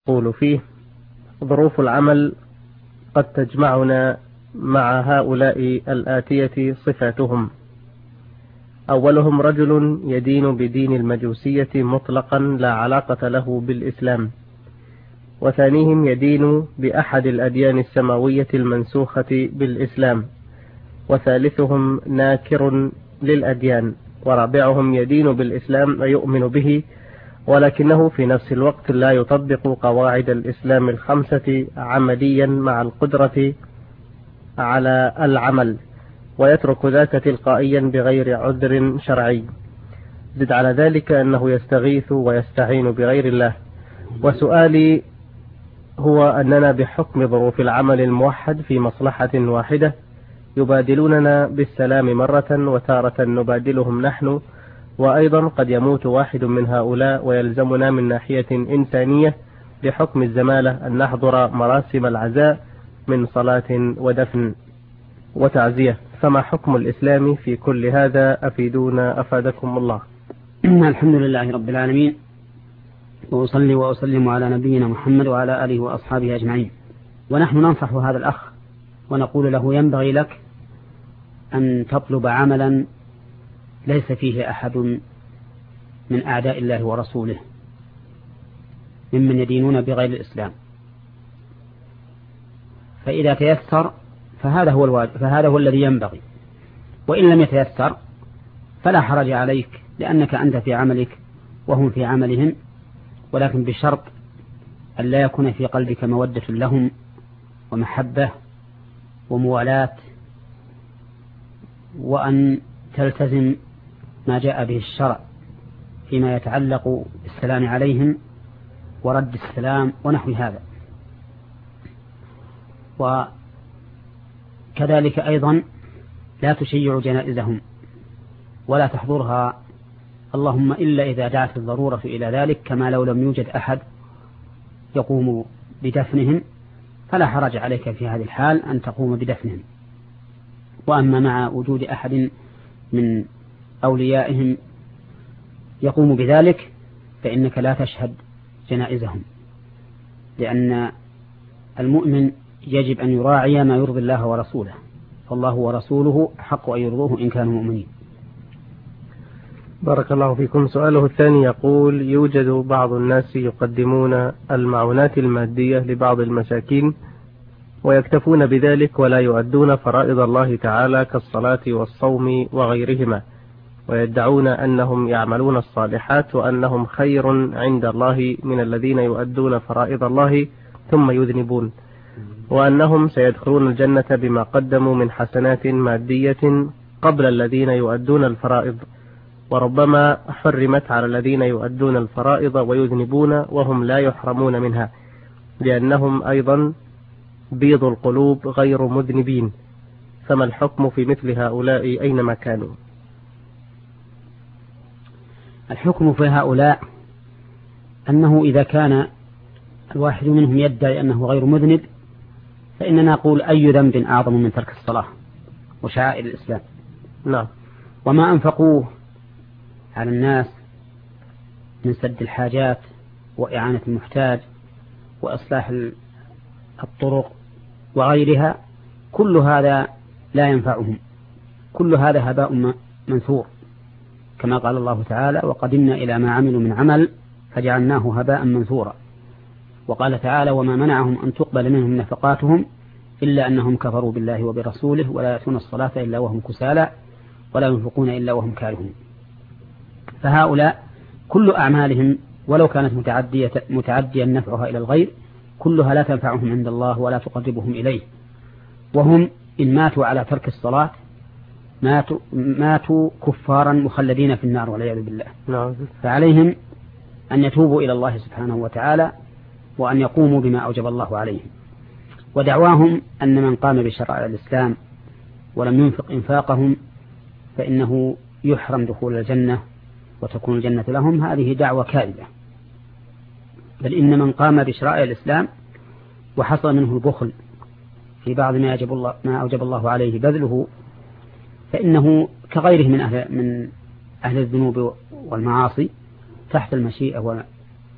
يقول فيه: ظروف العمل قد تجمعنا مع هؤلاء الآتية صفاتهم: أولهم رجل يدين بدين المجوسية مطلقا لا علاقة له بالإسلام، وثانيهم يدين بأحد الأديان السماوية المنسوخة بالإسلام، وثالثهم ناكر للأديان، ورابعهم يدين بالإسلام ويؤمن به ولكنه في نفس الوقت لا يطبق قواعد الإسلام الخمسة عمليا مع القدرة على العمل، ويترك ذاك تلقائيا بغير عذر شرعي. زد على ذلك أنه يستغيث ويستعين بغير الله. وسؤالي هو أننا بحكم ظروف العمل الموحد في مصلحة واحدة يبادلوننا بالسلام مرة، وتارة نبادلهم نحن، وأيضا قد يموت واحد من هؤلاء ويلزمنا من ناحية إنسانية بحكم الزمالة أن نحضر مراسم العزاء من صلاة ودفن وتعزية، فما حكم الإسلام في كل هذا؟ أفيدونا أفادكم الله. الحمد لله رب العالمين، وأصلي وأسلم على نبينا محمد وعلى آله وأصحابه أجمعين. ونحن ننصح هذا الأخ ونقول له: ينبغي لك أن تطلب عملا ليس فيه أحد من أعداء الله ورسوله ممن يدينون بغير الإسلام، فإذا تيسر فهذا هو الواجب، فهذا هو الذي ينبغي. وإن لم يتيسر فلا حرج عليك، لأنك أنت في عملك وهم في عملهم، ولكن بشرط أن لا يكون في قلبك مودة لهم ومحبة وموالاة، وأن تلتزم ما جاء به الشرع فيما يتعلق بالسلام عليهم ورد السلام ونحو هذا. وكذلك أيضا لا تشيع جنائزهم ولا تحضرها، اللهم إلا إذا دعت الضرورة إلى ذلك، كما لو لم يوجد أحد يقوم بدفنهم فلا حرج عليك في هذه الحال أن تقوم بدفنهم. وأما مع وجود أحد من أوليائهم يقوم بذلك فإنك لا تشهد جنائزهم، لأن المؤمن يجب أن يراعي ما يرضي الله ورسوله، فالله ورسوله حق أن يرضوه إن كانوا مؤمنين. بارك الله فيكم. سؤاله الثاني يقول: يوجد بعض الناس يقدمون المعونات المادية لبعض المساكين ويكتفون بذلك ولا يؤدون فرائض الله تعالى كالصلاة والصوم وغيرهما، ويدعون أنهم يعملون الصالحات وأنهم خير عند الله من الذين يؤدون فرائض الله ثم يذنبون، وأنهم سيدخلون الجنة بما قدموا من حسنات مادية قبل الذين يؤدون الفرائض، وربما حرمت على الذين يؤدون الفرائض ويذنبون وهم لا يحرمون منها، لأنهم أيضا بيض القلوب غير مذنبين، فما الحكم في مثل هؤلاء أينما كانوا؟ الحكم في هؤلاء أنه إذا كان الواحد منهم يدعي أنه غير مذنب فإننا نقول: أي ذنب أعظم من ترك الصلاة وشعائر الإسلام؟ نعم. وما أنفقوه على الناس من سد الحاجات وإعانة المحتاج وإصلاح الطرق وغيرها، كل هذا لا ينفعهم، كل هذا هباء منثور، كما قال الله تعالى: وقدمنا إلى ما عملوا من عمل فجعلناه هباء منثورا. وقال تعالى: وما منعهم أن تقبل منهم نفقاتهم إلا أنهم كفروا بالله وبرسوله ولا يأتون الصلاة إلا وهم كسالى ولا ينفقون إلا وهم كارهون. فهؤلاء كل أعمالهم ولو كانت متعديا نفعها إلى الغير كلها لا تنفعهم عند الله ولا تقربهم إليه، وهم إن ماتوا على ترك الصلاة ماتوا كفارا مخلدين في النار والعياذ بالله. فعليهم أن يتوبوا إلى الله سبحانه وتعالى وأن يقوموا بما أوجب الله عليهم. ودعواهم أن من قام بشرائع الإسلام ولم ينفق إنفاقهم فإنه يحرم دخول الجنة وتكون الجنة لهم، هذه دعوة كاذبة. بل إن من قام بشرائع الإسلام وحصل منه البخل في بعض ما أوجب الله عليه بذله فإنه كغيره من أهل الذنوب والمعاصي تحت المشيئة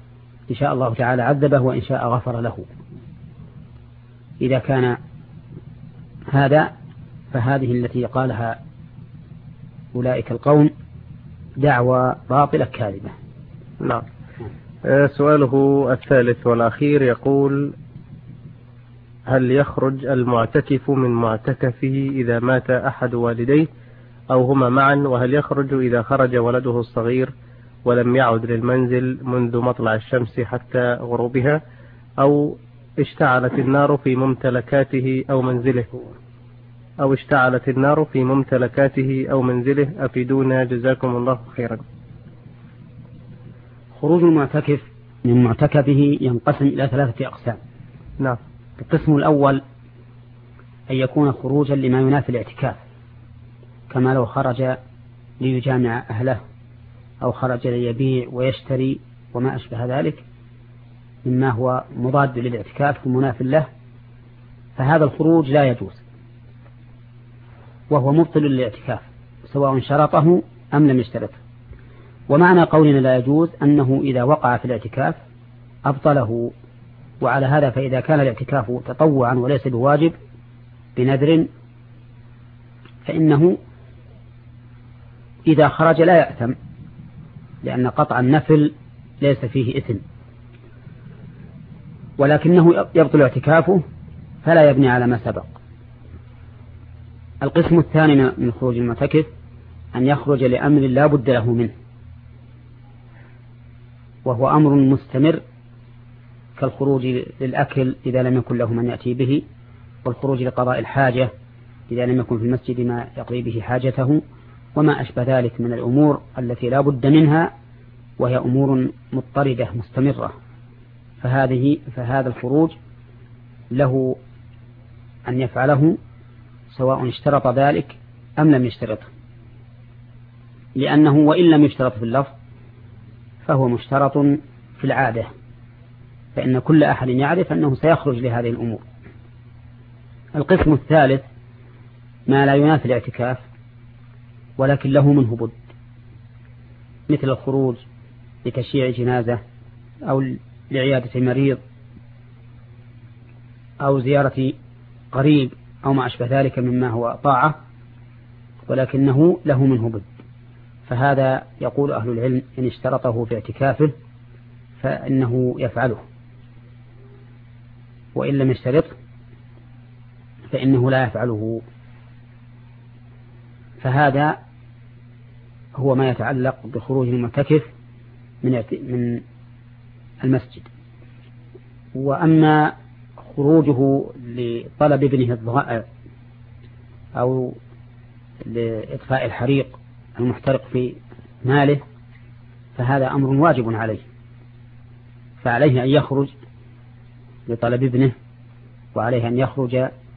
إن شاء الله تعالى عذبه وإن شاء غفر له. إذا كان هذا فهذه التي قالها أولئك القوم دعوى باطلة كاذبة. نعم. سؤاله الثالث والأخير يقول: هل يخرج المعتكف من معتكفه إذا مات أحد والديه أو هما معا؟ وهل يخرج إذا خرج ولده الصغير ولم يعد للمنزل منذ مطلع الشمس حتى غروبها، أو اشتعلت النار في ممتلكاته أو منزله أفيدونا جزاكم الله خيرا. خروج المعتكف من معتكفه ينقسم إلى 3 أقسام. نعم. القسم الأول أن يكون خروجا لما ينافي الاعتكاف، كما لو خرج ليجامع أهله أو خرج ليبيع ويشتري وما أشبه ذلك مما هو مضاد للاعتكاف ومناف له، فهذا الخروج لا يجوز وهو مبطل للاعتكاف سواء شرطه أم لم يشترطه. ومعنى قولنا لا يجوز أنه إذا وقع في الاعتكاف أبطله. وعلى هذا فإذا كان الاعتكاف تطوعا وليس بواجب بنذر فإنه إذا خرج لا يأثم، لأن قطع النفل ليس فيه إثم، ولكنه يبطل اعتكافه فلا يبني على ما سبق. القسم الثاني من خروج المعتكف أن يخرج لأمر لا بد له منه، وهو أمر مستمر كالخروج للأكل إذا لم يكن له من يأتي به، والخروج لقضاء الحاجة إذا لم يكن في المسجد ما يقضي به حاجته، وما أشبه ذلك من الأمور التي لا بد منها وهي أمور مضطردة مستمرة. فهذا الخروج له أن يفعله سواء اشترط ذلك أم لم يشترطه، لأنه وإن لم يشترط في اللفظ فهو مشترط في العادة، فإن كل أحد يعرف أنه سيخرج لهذه الأمور. القسم الثالث ما لا ينافي الاعتكاف ولكن له منه بد، مثل الخروج لتشييع جنازة أو لعيادة مريض أو زيارة قريب أو ما أشبه ذلك مما هو طاعة، ولكنه له منه بد، فهذا يقول أهل العلم إن اشترطه في اعتكافه فإنه يفعله، وإن لم يشترط فإنه لا يفعله. فهذا هو ما يتعلق بخروج المعتكف من المسجد. وأما خروجه لطلب ابنه الضائع أو لإطفاء الحريق المحترق في ماله فهذا أمر واجب عليه، فعليه أن يخرج لطلب ابنه، وعليه أن يخرج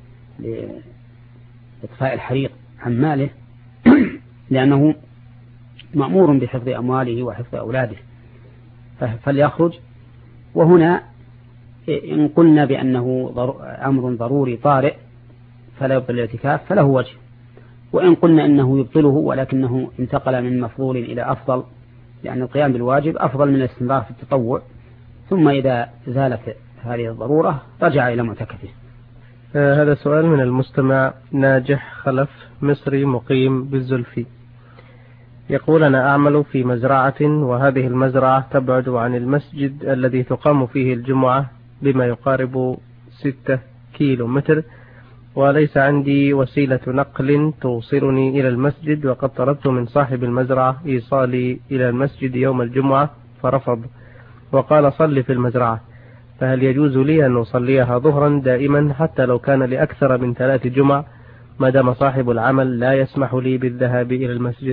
لإطفاء الحريق عن ماله لأنه مأمور بحفظ أمواله وحفظ أولاده، فليخرج. وهنا إن قلنا بأنه أمر ضروري طارئ فلا يبطل الاعتكاف فله وجه، وإن قلنا أنه يبطله ولكنه انتقل من مفضول إلى أفضل، لأن القيام بالواجب أفضل من الاستمرار في التطوع، ثم إذا زالت هذه الضرورة رجع إلى معتكفه. هذا سؤال من المستمع ناجح خلف مصري مقيم بالزلفي، يقول: أنا أعمل في مزرعة، وهذه المزرعة تبعد عن المسجد الذي تقام فيه الجمعة بما يقارب 6 كيلومتر، وليس عندي وسيلة نقل توصلني إلى المسجد، وقد طلبت من صاحب المزرعة إيصالي إلى المسجد يوم الجمعة فرفض وقال صل في المزرعة، فهل يجوز لي أن أصليها ظهرا دائما حتى لو كان لأكثر من 3 جمع ما دام صاحب العمل لا يسمح لي بالذهاب إلى المسجد؟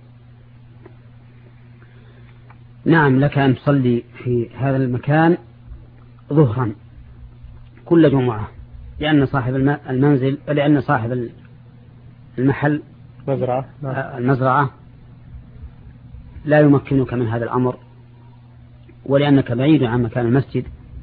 نعم، لك أن تصلي في هذا المكان ظهرا كل جمعة، لأن صاحب المنزل، لأن صاحب المحل المزرعة لا يمكنك من هذا الأمر، ولأنك بعيد عن مكان المسجد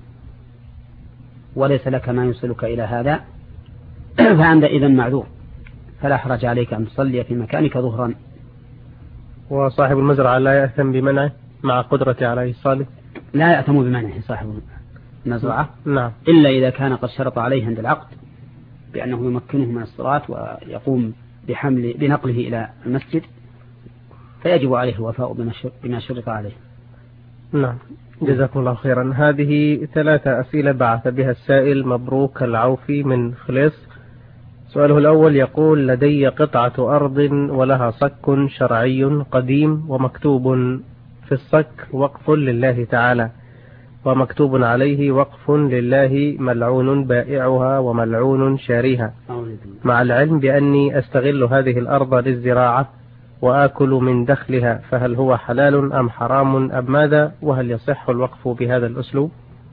وليس لك ما يوصلك إلى هذا، فأنت إذن معذور، فلا حرج عليك أن تصلي في مكانك ظهرا. وصاحب المزرعة لا يأثم بمنعه مع قدرته على إيصاله؟ لا يأتم بمنعه صاحب المزرعة نعم. إلا إذا كان قد شرط عليه عند العقد بأنه يمكنه من الصلاة ويقوم بنقله إلى المسجد، فيجب عليه الوفاء بما شرط عليه. نعم، جزاكم الله خيرا. هذه 3 أسئلة بعث بها السائل مبروك العوفي من خليص. سؤاله الأول يقول: لدي قطعة أرض ولها صك شرعي قديم، ومكتوب في الصك وقف لله تعالى، ومكتوب عليه وقف لله ملعون بائعها وملعون شاريها، مع العلم بأني أستغل هذه الأرض للزراعة وآكل من دخلها، فهل هو حلال أم حرام أم ماذا؟ وهل يصح الوقف بهذا الأسلوب؟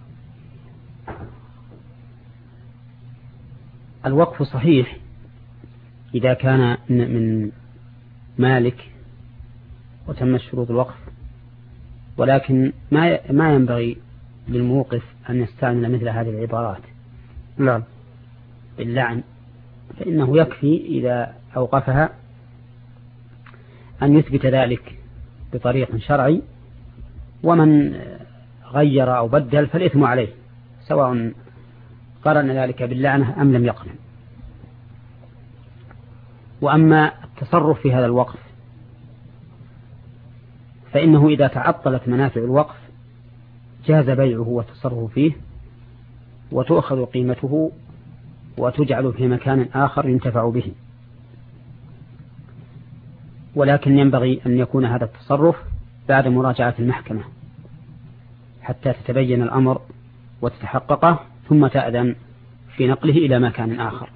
الوقف صحيح إذا كان من مالك وتم شروط الوقف، ولكن ما ينبغي للموقف أن يستعمل مثل هذه العبارات. نعم. باللعن، فإنه يكفي إذا أوقفها أن يثبت ذلك بطريق شرعي، ومن غير أو بدل فالإثم عليه، سواء قرن ذلك باللعنة أم لم يقرن. وأما التصرف في هذا الوقف فإنه إذا تعطلت منافع الوقف جاز بيعه والتصرف فيه، وتؤخذ قيمته وتجعل في مكان آخر ينتفع به، ولكن ينبغي أن يكون هذا التصرف بعد مراجعة المحكمة حتى تتبين الأمر وتتحققه، ثم تأذن في نقله إلى مكان آخر.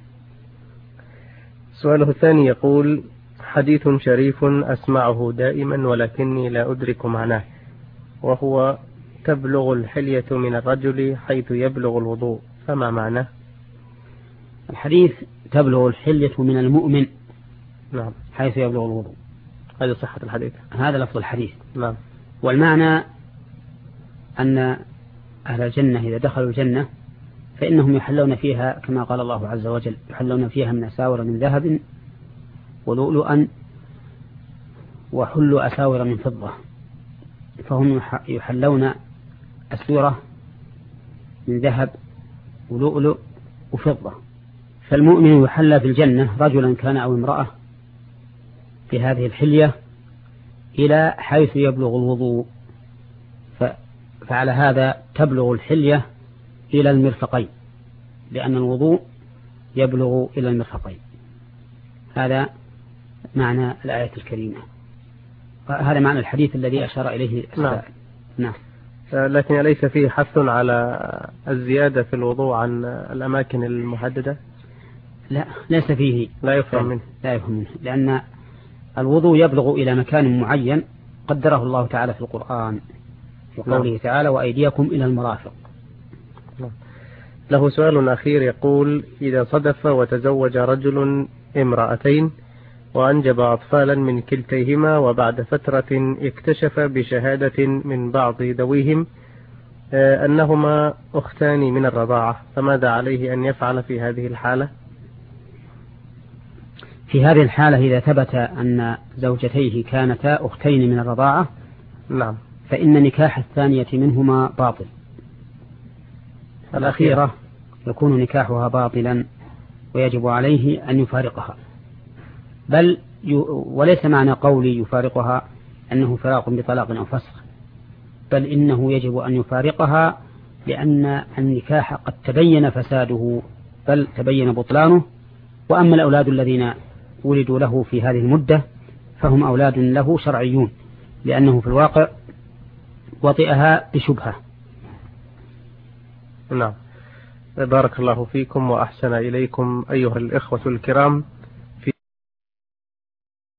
سؤاله الثاني يقول: حديث شريف أسمعه دائما ولكني لا أدرك معناه، وهو: تبلغ الحلية من الرجل حيث يبلغ الوضوء، فما معناه؟ الحديث تبلغ الحلية من المؤمن، نعم، حيث يبلغ الوضوء، هذا صحة الحديث، هذا لفظ الحديث. نعم. والمعنى أن أهل الجنة إذا دخلوا الجنة فإنهم يحلون فيها كما قال الله عز وجل: يحلون فيها من أساور من ذهب ولؤلؤا وحلوا أساور من فضة، فهم يحلون أسورة من ذهب ولؤلؤ وفضة. فالمؤمن يحلى في الجنة رجلا كان أو امرأة في هذه الحلية إلى حيث يبلغ الوضوء، فعلى هذا تبلغ الحلية إلى المرفقين، لأن الوضوء يبلغ إلى المرفقين. هذا معنى الآية الكريمة، هذا معنى الحديث الذي أشار إليه السائل. نعم. لكن أليس فيه حث على الزيادة في الوضوء عن الأماكن المحددة؟ لا، ليس فيه، لا يفهم منه. لا يفهم منه، لأن الوضوء يبلغ إلى مكان معين قدره الله تعالى في القرآن في قوله تعالى: وأيديكم إلى المرافق. له سؤال أخير يقول: إذا صدف وتزوج رجل امرأتين وأنجب أطفالا من كلتيهما، وبعد فترة اكتشف بشهادة من بعض ذويهم أنهما أختان من الرضاعة، فماذا عليه أن يفعل في هذه الحالة؟ في هذه الحالة إذا ثبت أن زوجتيه كانتا أختين من الرضاعة، نعم، فإن نكاح الثانية منهما باطل، الأخيرة يكون نكاحها باطلا ويجب عليه أن يفارقها. بل وليس معنى قولي يفارقها أنه فراق بطلاق أو فسخ، بل إنه يجب أن يفارقها، لأن النكاح قد تبين فساده بل تبين بطلانه. وأما الأولاد الذين ولدوا له في هذه المدة فهم أولاد له شرعيون، لأنه في الواقع وطئها بشبهة. نعم. بارك الله فيكم وأحسن إليكم أيها الإخوة الكرام.